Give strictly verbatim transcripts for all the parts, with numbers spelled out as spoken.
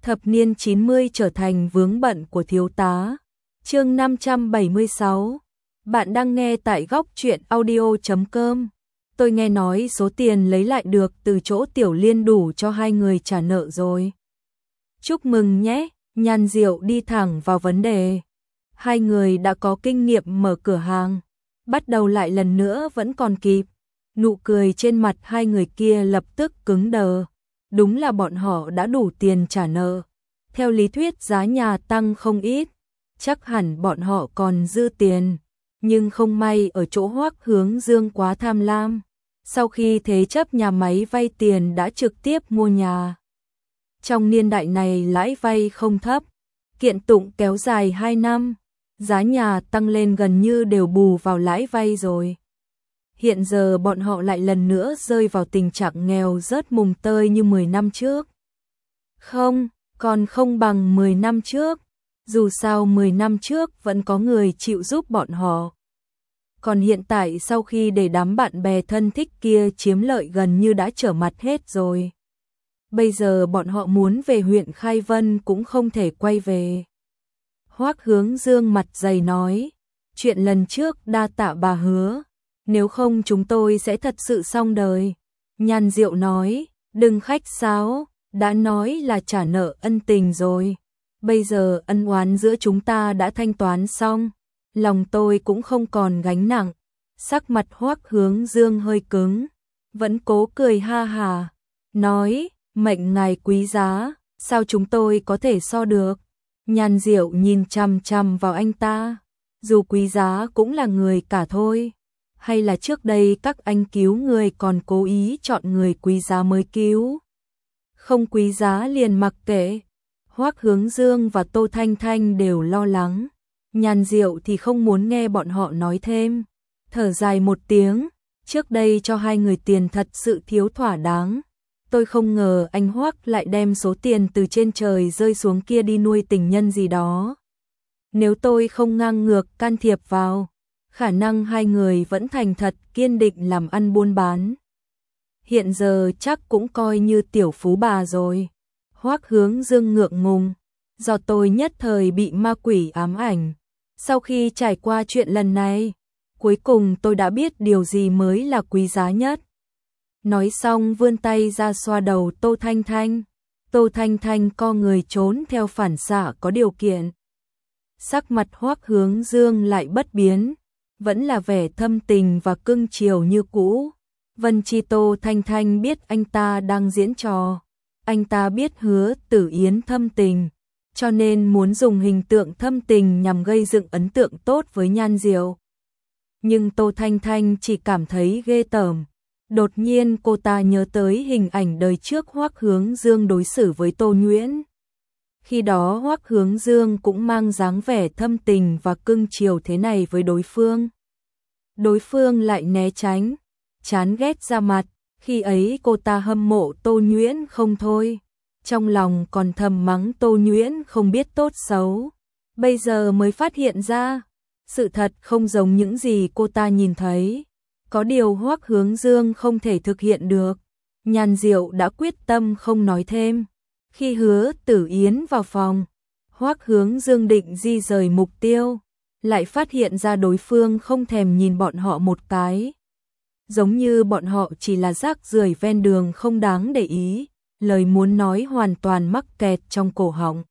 Thập niên chín mươi trở thành vướng bận của thiếu tá. Chương năm trăm bảy mươi sáu. Bạn đang nghe tại góc truyện audio chấm com. Tôi nghe nói số tiền lấy lại được từ chỗ Tiểu Liên đủ cho hai người trả nợ rồi. Chúc mừng nhé, Nhan Diệu đi thẳng vào vấn đề. Hai người đã có kinh nghiệm mở cửa hàng, bắt đầu lại lần nữa vẫn còn kịp. Nụ cười trên mặt hai người kia lập tức cứng đờ. Đúng là bọn họ đã đủ tiền trả nợ. Theo lý thuyết giá nhà tăng không ít, chắc hẳn bọn họ còn dư tiền. Nhưng không may ở chỗ Hoắc Hướng Dương quá tham lam. Sau khi thế chấp nhà máy vay tiền đã trực tiếp mua nhà. Trong niên đại này lãi vay không thấp, kiện tụng kéo dài hai năm, giá nhà tăng lên gần như đều bù vào lãi vay rồi. Hiện giờ bọn họ lại lần nữa rơi vào tình trạng nghèo rớt mùng tơi như mười năm trước. Không, còn không bằng mười năm trước, dù sao mười năm trước vẫn có người chịu giúp bọn họ. Còn hiện tại sau khi để đám bạn bè thân thích kia chiếm lợi gần như đã trở mặt hết rồi. Bây giờ bọn họ muốn về huyện Khai Vân cũng không thể quay về. Hoắc Hướng Dương mặt dày nói, chuyện lần trước đa tạ bà Hứa, nếu không chúng tôi sẽ thật sự xong đời. Nhan Diệu nói, đừng khách sáo, đã nói là trả nợ ân tình rồi. Bây giờ ân oán giữa chúng ta đã thanh toán xong, lòng tôi cũng không còn gánh nặng. Sắc mặt Hoắc Hướng Dương hơi cứng, vẫn cố cười ha hà, nói, mệnh ngài quý giá, sao chúng tôi có thể so được. Nhan Diệu nhìn chằm chằm vào anh ta, dù quý giá cũng là người cả thôi. Hay là trước đây các anh cứu người còn cố ý chọn người quý giá mới cứu? Không quý giá liền mặc kệ. Hoắc Hướng Dương và Tô Thanh Thanh đều lo lắng. Nhan Diệu thì không muốn nghe bọn họ nói thêm. Thở dài một tiếng, trước đây cho hai người tiền thật sự thiếu thỏa đáng. Tôi không ngờ anh Hoắc lại đem số tiền từ trên trời rơi xuống kia đi nuôi tình nhân gì đó. Nếu tôi không ngang ngược can thiệp vào, khả năng hai người vẫn thành thật kiên định làm ăn buôn bán. Hiện giờ chắc cũng coi như tiểu phú bà rồi. Hoắc Hướng Dương ngượng ngùng, do tôi nhất thời bị ma quỷ ám ảnh. Sau khi trải qua chuyện lần này, cuối cùng tôi đã biết điều gì mới là quý giá nhất. Nói xong vươn tay ra xoa đầu Tô Thanh Thanh. Tô Thanh Thanh co người trốn theo phản xạ có điều kiện. Sắc mặt Hoắc Hướng Dương lại bất biến, vẫn là vẻ thâm tình và cưng chiều như cũ. Vân Chi Tô Thanh Thanh biết anh ta đang diễn trò. Anh ta biết Hứa Tử Yến thâm tình, cho nên muốn dùng hình tượng thâm tình nhằm gây dựng ấn tượng tốt với Nhan Diệu. Nhưng Tô Thanh Thanh chỉ cảm thấy ghê tởm. Đột nhiên cô ta nhớ tới hình ảnh đời trước Hoắc Hướng Dương đối xử với Tô Nhuyễn. Khi đó Hoắc Hướng Dương cũng mang dáng vẻ thâm tình và cưng chiều thế này với đối phương. Đối phương lại né tránh, chán ghét ra mặt. Khi ấy cô ta hâm mộ Tô Nhuyễn không thôi, trong lòng còn thầm mắng Tô Nhuyễn không biết tốt xấu. Bây giờ mới phát hiện ra, sự thật không giống những gì cô ta nhìn thấy. Có điều Hoắc Hướng Dương không thể thực hiện được. Nhan Diệu đã quyết tâm không nói thêm. Khi Hứa Tử Yến vào phòng, Hoắc Hướng Dương định di rời mục tiêu, lại phát hiện ra đối phương không thèm nhìn bọn họ một cái. Giống như bọn họ chỉ là rác rưởi ven đường không đáng để ý, lời muốn nói hoàn toàn mắc kẹt trong cổ họng.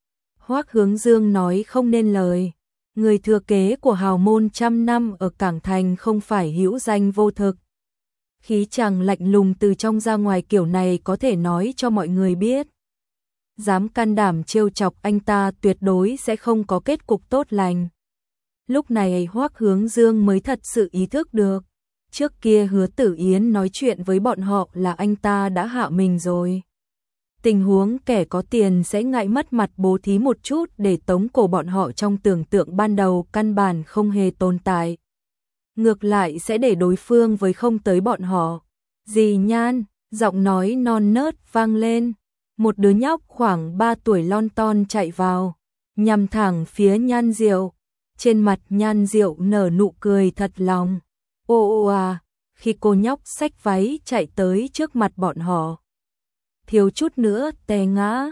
Hoắc Hướng Dương nói không nên lời. Người thừa kế của hào môn trăm năm ở Cảng Thành không phải hữu danh vô thực. Khí chàng lạnh lùng từ trong ra ngoài kiểu này có thể nói cho mọi người biết. Dám can đảm trêu chọc anh ta tuyệt đối sẽ không có kết cục tốt lành. Lúc này Hoắc Hướng Dương mới thật sự ý thức được. Trước kia Hứa Tử Yến nói chuyện với bọn họ là anh ta đã hạ mình rồi. Tình huống kẻ có tiền sẽ ngại mất mặt bố thí một chút để tống cổ bọn họ trong tưởng tượng ban đầu căn bản không hề tồn tại. Ngược lại sẽ để đối phương với không tới bọn họ. Dì Nhan, giọng nói non nớt vang lên. Một đứa nhóc khoảng ba tuổi lon ton chạy vào, nhằm thẳng phía Nhan Diệu. Trên mặt Nhan Diệu nở nụ cười thật lòng. Ô ô à, khi cô nhóc xách váy chạy tới trước mặt bọn họ, thiếu chút nữa té ngã.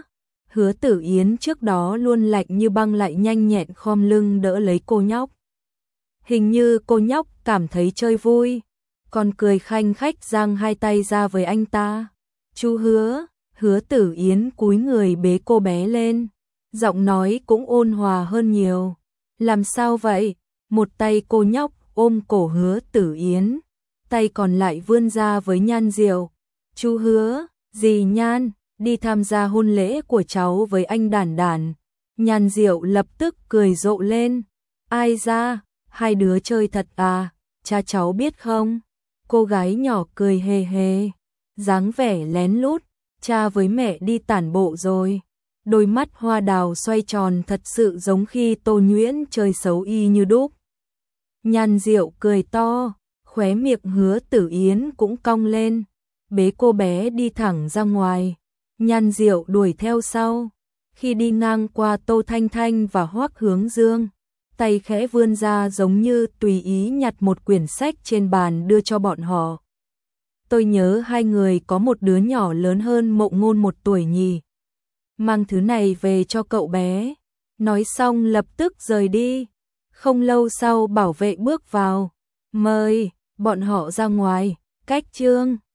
Hứa Tử Yến trước đó luôn lạnh như băng lại nhanh nhẹn khom lưng đỡ lấy cô nhóc. Hình như cô nhóc cảm thấy chơi vui, còn cười khanh khách giang hai tay ra với anh ta. Chú Hứa, Hứa Tử Yến cúi người bế cô bé lên, giọng nói cũng ôn hòa hơn nhiều. Làm sao vậy? Một tay cô nhóc ôm cổ Hứa Tử Yến, tay còn lại vươn ra với Nhan Diệu. Chú Hứa, dì Nhan, đi tham gia hôn lễ của cháu với anh Đản Đản. Nhan Diệu lập tức cười rộ lên. Ai ra, hai đứa chơi thật à, cha cháu biết không? Cô gái nhỏ cười hề hề, dáng vẻ lén lút, cha với mẹ đi tản bộ rồi. Đôi mắt hoa đào xoay tròn thật sự giống khi Tô Nhuyễn chơi xấu y như đúc. Nhan Diệu cười to, khóe miệng Hứa Tử Yến cũng cong lên, bế cô bé đi thẳng ra ngoài. Nhan Diệu đuổi theo sau, khi đi ngang qua Tô Thanh Thanh và Hoắc Hướng Dương, tay khẽ vươn ra giống như tùy ý nhặt một quyển sách trên bàn đưa cho bọn họ. Tôi nhớ hai người có một đứa nhỏ lớn hơn Mộng Ngôn một tuổi nhỉ. Mang thứ này về cho cậu bé. Nói xong lập tức rời đi. Không lâu sau bảo vệ bước vào. Mời, bọn họ ra ngoài, cách chương.